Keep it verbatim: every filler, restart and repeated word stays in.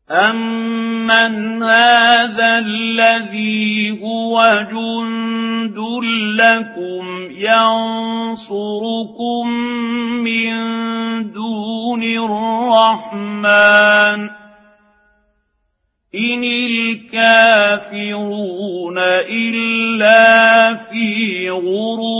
أَمَّنْ هَذَا الَّذِي هُوَ جُندٌ لَّكُمْ يَنصُرُكُم مِّن دُونِ الرَّحْمَٰنِ إِنِ الْكَافِرُونَ إِلَّا فِي غُرُورٍ